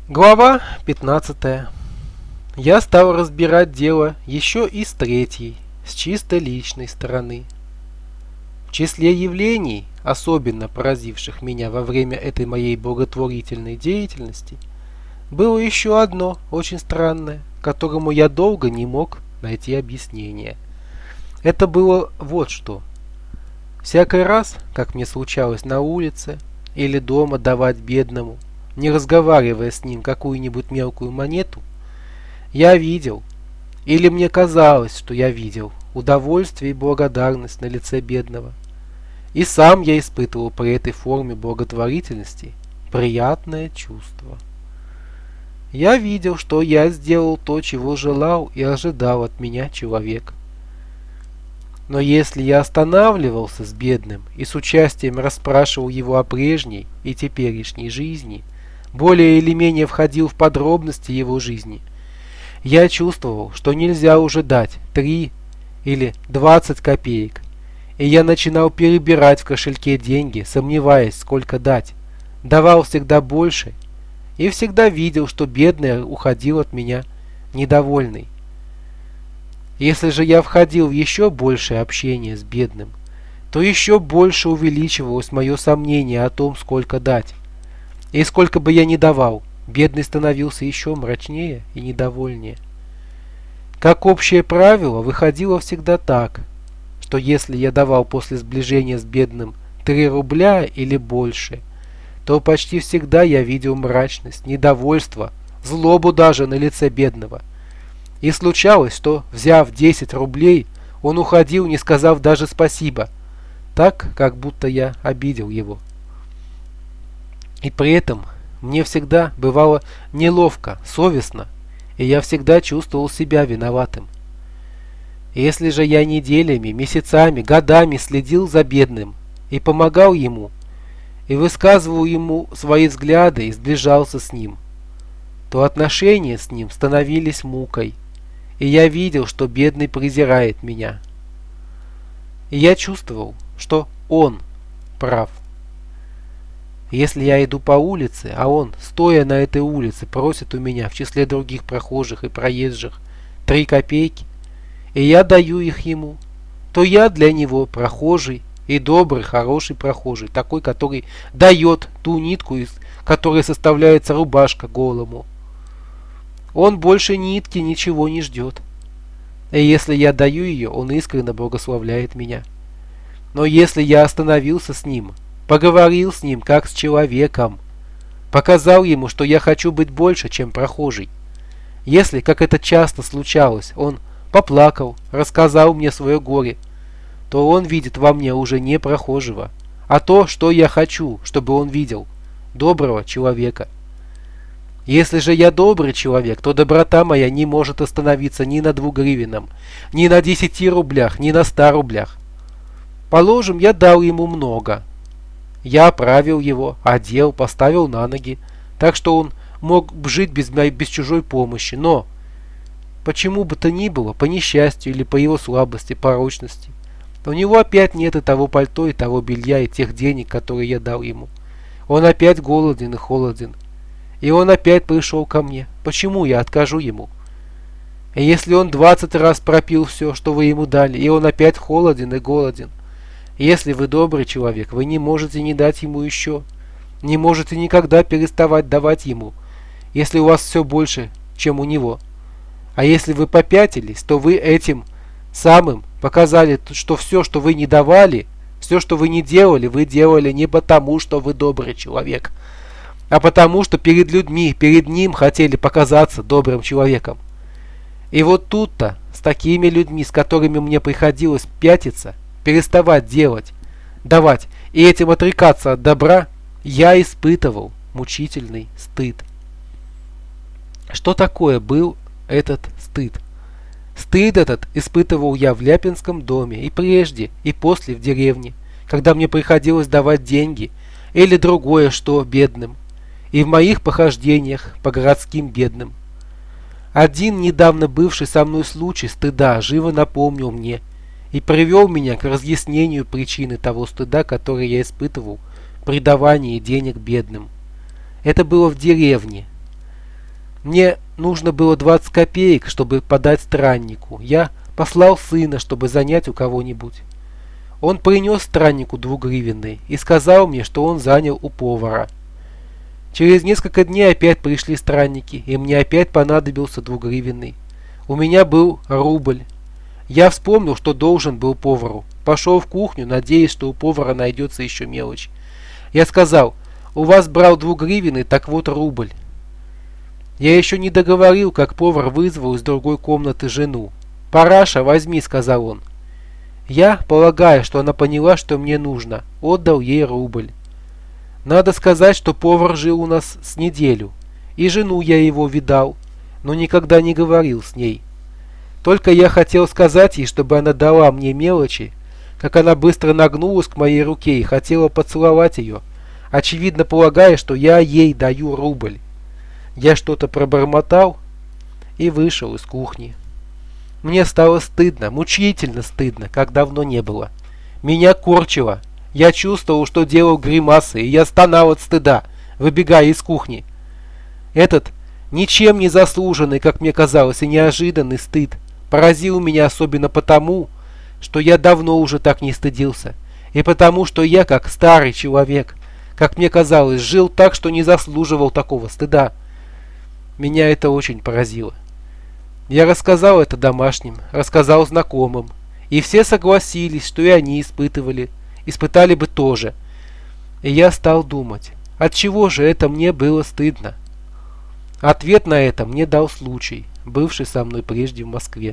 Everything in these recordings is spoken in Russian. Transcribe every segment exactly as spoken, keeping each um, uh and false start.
Глава пятнадцатая. Я стал разбирать дело еще и с третьей, с чисто личной стороны. В числе явлений, особенно поразивших меня во время этой моей благотворительной деятельности, было еще одно очень странное, которому я долго не мог найти объяснение. Это было вот что. Всякий раз, как мне случалось на улице или дома давать бедному, не разговаривая с ним, какую-нибудь мелкую монету, я видел, или мне казалось, что я видел, удовольствие и благодарность на лице бедного. И сам я испытывал при этой форме благотворительности приятное чувство. Я видел, что я сделал то, чего желал и ожидал от меня человек. Но если я останавливался с бедным и с участием расспрашивал его о прежней и теперешней жизни, более или менее входил в подробности его жизни, я чувствовал, что нельзя уже дать три или двадцать копеек, и я начинал перебирать в кошельке деньги, сомневаясь, сколько дать. Давал всегда больше и всегда видел, что бедный уходил от меня недовольный. Если же я входил в еще большее общение с бедным, то еще больше увеличивалось мое сомнение о том, сколько дать. И сколько бы я ни давал, бедный становился еще мрачнее и недовольнее. Как общее правило, выходило всегда так, что если я давал после сближения с бедным три рубля или больше, то почти всегда я видел мрачность, недовольство, злобу даже на лице бедного. И случалось, что, взяв десять рублей, он уходил, не сказав даже спасибо, так, как будто я обидел его. И при этом мне всегда бывало неловко, совестно, и я всегда чувствовал себя виноватым. Если же я неделями, месяцами, годами следил за бедным и помогал ему, и высказывал ему свои взгляды и сближался с ним, то отношения с ним становились мукой, и я видел, что бедный презирает меня. И я чувствовал, что он прав. Если я иду по улице, а он, стоя на этой улице, просит у меня в числе других прохожих и проезжих три копейки, и я даю их ему, то я для него прохожий и добрый, хороший прохожий, такой, который дает ту нитку, из которой составляется рубашка голому. Он больше нитки ничего не ждет. И если я даю ее, он искренне благословляет меня. Но если я остановился с ним, поговорил с ним как с человеком, показал ему, что я хочу быть больше, чем прохожий, если, как это часто случалось, он поплакал, рассказал мне свое горе, то он видит во мне уже не прохожего, а то, что я хочу, чтобы он видел, доброго человека. Если же я добрый человек, то доброта моя не может остановиться ни на двух гривенном, ни на десяти рублях, ни на ста рублях. Положим, я дал ему много. Я оправил его, одел, поставил на ноги, так что он мог жить без, без чужой помощи. Но, почему бы то ни было, по несчастью или по его слабости, порочности, у него опять нет и того пальто, и того белья, и тех денег, которые я дал ему. Он опять голоден и холоден. И он опять пришел ко мне. Почему я откажу ему? И если он двадцать раз пропил все, что вы ему дали, и он опять холоден и голоден, если вы добрый человек, вы не можете не дать ему еще, не можете никогда переставать давать ему, если у вас все больше, чем у него. А если вы попятились, то вы этим самым показали, что все, что вы не давали, все, что вы не делали, вы делали не потому, что вы добрый человек, а потому, что перед людьми, перед ним хотели показаться добрым человеком. И вот тут-то, с такими людьми, с которыми мне приходилось пятиться, переставать делать, давать и этим отрекаться от добра, я испытывал мучительный стыд. Что такое был этот стыд? Стыд этот испытывал я в Ляпинском доме и прежде, и после в деревне, когда мне приходилось давать деньги или другое что бедным, и в моих похождениях по городским бедным. Один недавно бывший со мной случай стыда живо напомнил мне и привел меня к разъяснению причины того стыда, который я испытывал при давании денег бедным. Это было в деревне. Мне нужно было двадцать копеек, чтобы подать страннику. Я послал сына, чтобы занять у кого-нибудь. Он принес страннику двугривенный и сказал мне, что он занял у повара. Через несколько дней опять пришли странники, и мне опять понадобился двугривенный. У меня был рубль. Я вспомнил, что должен был повару. Пошел в кухню, надеясь, что у повара найдется еще мелочь. Я сказал: у вас брал двугривенный, так вот рубль. Я еще не договорил, как повар вызвал из другой комнаты жену. «Параша, возьми», — сказал он. Я, полагая, что она поняла, что мне нужно, отдал ей рубль. Надо сказать, что повар жил у нас с неделю, и жену я его видал, но никогда не говорил с ней. Только я хотел сказать ей, чтобы она дала мне мелочи, как она быстро нагнулась к моей руке и хотела поцеловать ее, очевидно полагая, что я ей даю рубль. Я что-то пробормотал и вышел из кухни. Мне стало стыдно, мучительно стыдно, как давно не было. Меня корчило. Я чувствовал, что делал гримасы, и я стонал от стыда, выбегая из кухни. Этот ничем не заслуженный, как мне казалось, и неожиданный стыд поразил меня особенно потому, что я давно уже так не стыдился, и потому, что я, как старый человек, как мне казалось, жил так, что не заслуживал такого стыда. Меня это очень поразило. Я рассказал это домашним, рассказал знакомым, и все согласились, что и они испытывали, испытали бы тоже. И я стал думать, отчего же это мне было стыдно? Ответ на это мне дал случай, бывший со мной прежде в Москве.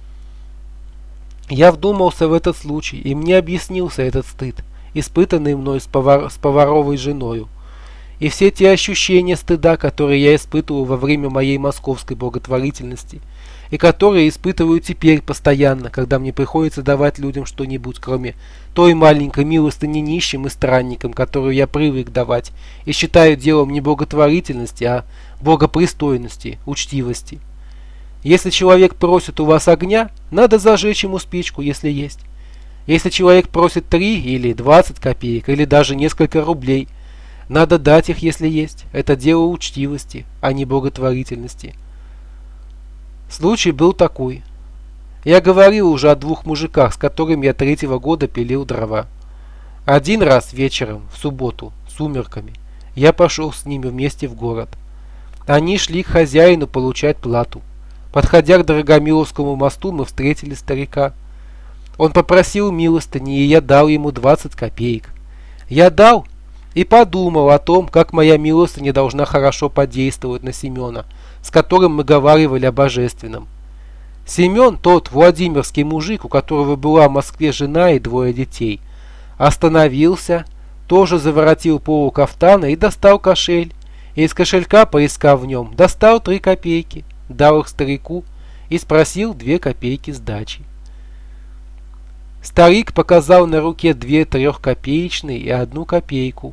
Я вдумался в этот случай, и мне объяснился этот стыд, испытанный мной с, повар... с поваровой женою. И все те ощущения стыда, которые я испытывал во время моей московской благотворительности, и которые испытываю теперь постоянно, когда мне приходится давать людям что-нибудь, кроме той маленькой милостыни нищим и странникам, которую я привык давать, и считаю делом не благотворительности, а богопристойности, учтивости. Если человек просит у вас огня, надо зажечь ему спичку, если есть. Если человек просит три или двадцать копеек, или даже несколько рублей, надо дать их, если есть. Это дело учтивости, а не благотворительности. Случай был такой. Я говорил уже о двух мужиках, с которыми я третьего года пилил дрова. Один раз вечером, в субботу, сумерками, я пошел с ними вместе в город. Они шли к хозяину получать плату. Подходя к Дорогомиловскому мосту, мы встретили старика. Он попросил милостыни, и я дал ему двадцать копеек. Я дал и подумал о том, как моя милостыня должна хорошо подействовать на Семена, с которым мы говаривали о божественном. Семен, тот владимирский мужик, у которого была в Москве жена и двое детей, остановился, тоже заворотил полу кафтана и достал кошель, и из кошелька, поискав в нем, достал три копейки, дал их старику и спросил две копейки сдачи. Старик показал на руке две трехкопеечные и одну копейку.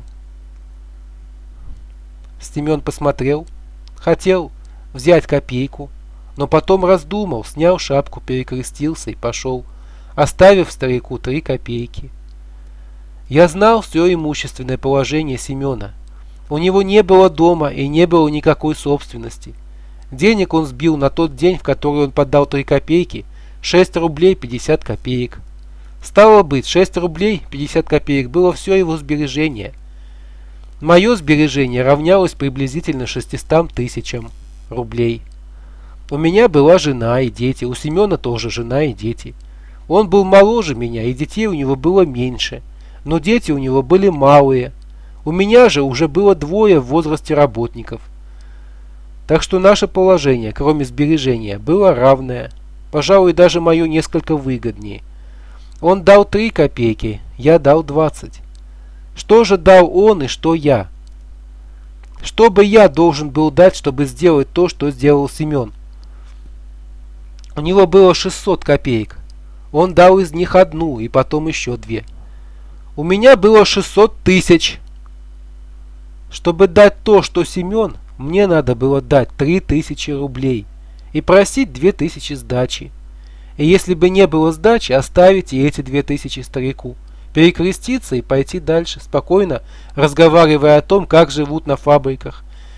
Семен посмотрел, хотел взять копейку, но потом раздумал, снял шапку, перекрестился и пошел, оставив старику три копейки. Я знал все имущественное положение Семена. У него не было дома и не было никакой собственности. Денег он сбил на тот день, в который он подал три копейки, шесть рублей пятьдесят копеек. Стало быть, шесть рублей пятьдесят копеек было все его сбережение. Мое сбережение равнялось приблизительно шестистам тысячам рублей. У меня была жена и дети, у Семена тоже жена и дети. Он был моложе меня, и детей у него было меньше, но дети у него были малые. У меня же уже было двое в возрасте работников. Так что наше положение, кроме сбережения, было равное, пожалуй, даже мое несколько выгоднее. Он дал три копейки, я дал двадцать. Что же дал он и что я? Что бы я должен был дать, чтобы сделать то, что сделал Семен? У него было шестьсот копеек. Он дал из них одну и потом еще две. У меня было шестьсот тысяч. Чтобы дать то, что Семен, мне надо было дать три тысячи рублей и просить две тысячи сдачи. И если бы не было сдачи, оставить и эти две тысячи старику, перекреститься и пойти дальше, спокойно разговаривая о том, как живут на фабриках,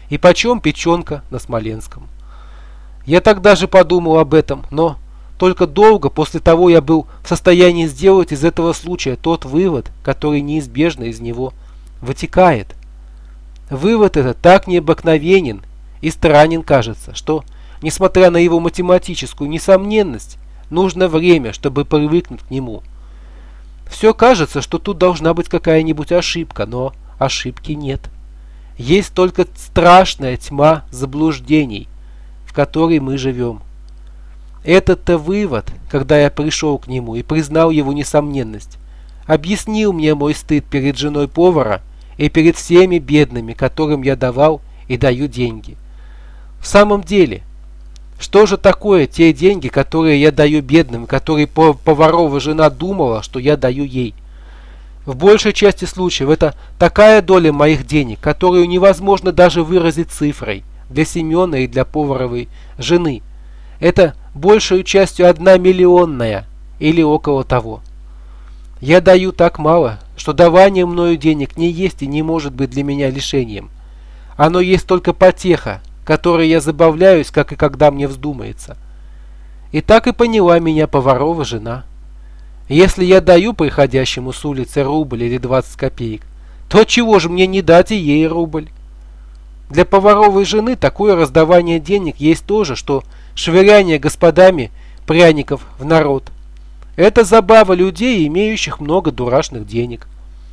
И почем печенка на Смоленском. Я тогда же подумал об этом, но только долго после того я был в состоянии сделать из этого случая тот вывод, который неизбежно из него вытекает. Вывод этот так необыкновенен и странен кажется, что, несмотря на его математическую несомненность, нужно время, чтобы привыкнуть к нему. Все кажется, что тут должна быть какая-нибудь ошибка, но ошибки нет. Есть только страшная тьма заблуждений, в которой мы живем. Этот-то вывод, когда я пришел к нему и признал его несомненность, объяснил мне мой стыд перед женой повара и перед всеми бедными, которым я давал и даю деньги. В самом деле, что же такое те деньги, которые я даю бедным, которые поварова жена думала, что я даю ей? В большей части случаев это такая доля моих денег, которую невозможно даже выразить цифрой для Семена и для поваровой жены. Это большей частью одна миллионная или около того. Я даю так мало, что давание мною денег не есть и не может быть для меня лишением. Оно есть только потеха, которой я забавляюсь, как и когда мне вздумается. И так и поняла меня поварова жена. Если я даю приходящему с улицы рубль или двадцать копеек, то чего же мне не дать и ей рубль? Для поваровой жены такое раздавание денег есть то же, что швыряние господами пряников в народ. Это забава людей, имеющих много дурашных денег.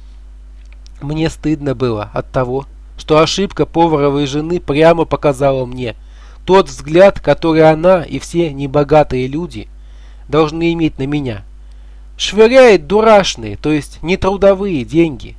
Мне стыдно было от того, что ошибка поваровой жены прямо показала мне тот взгляд, который она и все небогатые люди должны иметь на меня. Швыряет дурашные, то есть нетрудовые деньги.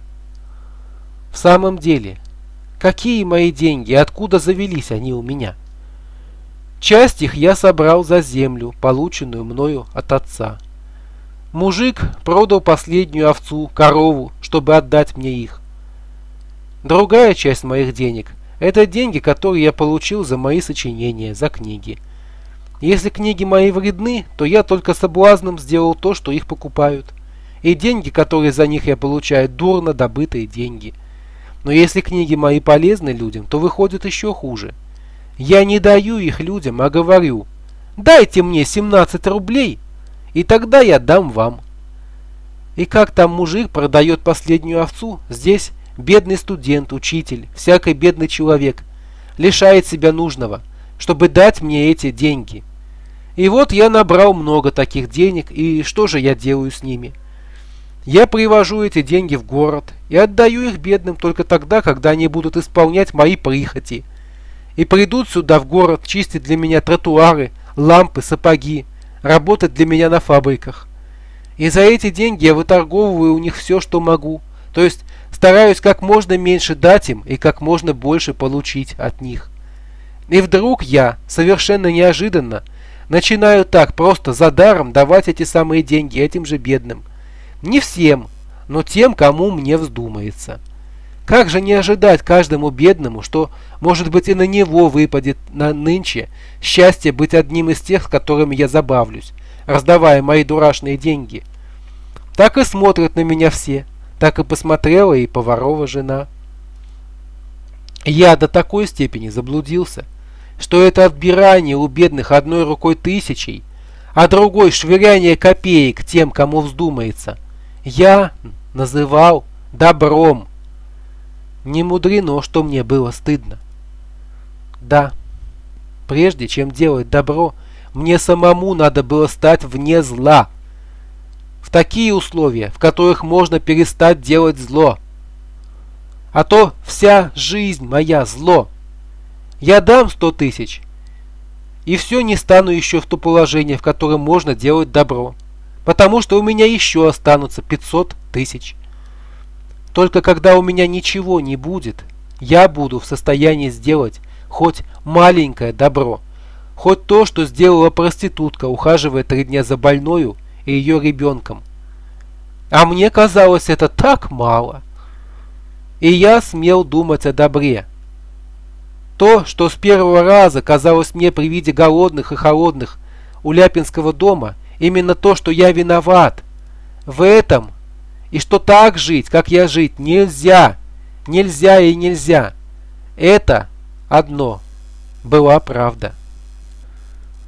В самом деле, какие мои деньги, откуда завелись они у меня? Часть их я собрал за землю, полученную мною от отца. Мужик продал последнюю овцу, корову, чтобы отдать мне их. Другая часть моих денег – это деньги, которые я получил за мои сочинения, за книги. Если книги мои вредны, то я только соблазном сделал то, что их покупают. И деньги, которые за них я получаю, дурно добытые деньги. Но если книги мои полезны людям, то выходит еще хуже. Я не даю их людям, а говорю: дайте мне семнадцать рублей, и тогда я дам вам. И как там мужик продает последнюю овцу, здесь бедный студент, учитель, всякий бедный человек лишает себя нужного, чтобы дать мне эти деньги. И вот я набрал много таких денег, и что же я делаю с ними? Я привожу эти деньги в город и отдаю их бедным только тогда, когда они будут исполнять мои прихоти. И придут сюда в город чистить для меня тротуары, лампы, сапоги, работать для меня на фабриках. И за эти деньги я выторговываю у них все, что могу, то есть стараюсь как можно меньше дать им и как можно больше получить от них. И вдруг я, совершенно неожиданно, начинаю так просто за даром давать эти самые деньги этим же бедным. Не всем, но тем, кому мне вздумается. Как же не ожидать каждому бедному, что, может быть, и на него выпадет на нынче счастье быть одним из тех, с которыми я забавлюсь, раздавая мои дурашные деньги? Так и смотрят на меня все, так и посмотрела и поварова жена. Я до такой степени заблудился, что это отбирание у бедных одной рукой тысячей, а другой швыряние копеек тем, кому вздумается, я называл добром. Не мудрено, что мне было стыдно. Да, прежде чем делать добро, мне самому надо было стать вне зла. В такие условия, в которых можно перестать делать зло. А то вся жизнь моя зло. Я дам сто тысяч, и все не стану еще в то положение, в котором можно делать добро, потому что у меня еще останутся пятьсот тысяч. Только когда у меня ничего не будет, я буду в состоянии сделать хоть маленькое добро, хоть то, что сделала проститутка, ухаживая три дня за больною и ее ребенком. А мне казалось это так мало. И я смел думать о добре. То, что с первого раза казалось мне при виде голодных и холодных у Ляпинского дома, именно то, что я виноват в этом, и что так жить, как я жить, нельзя, нельзя и нельзя. Это одно. Была правда.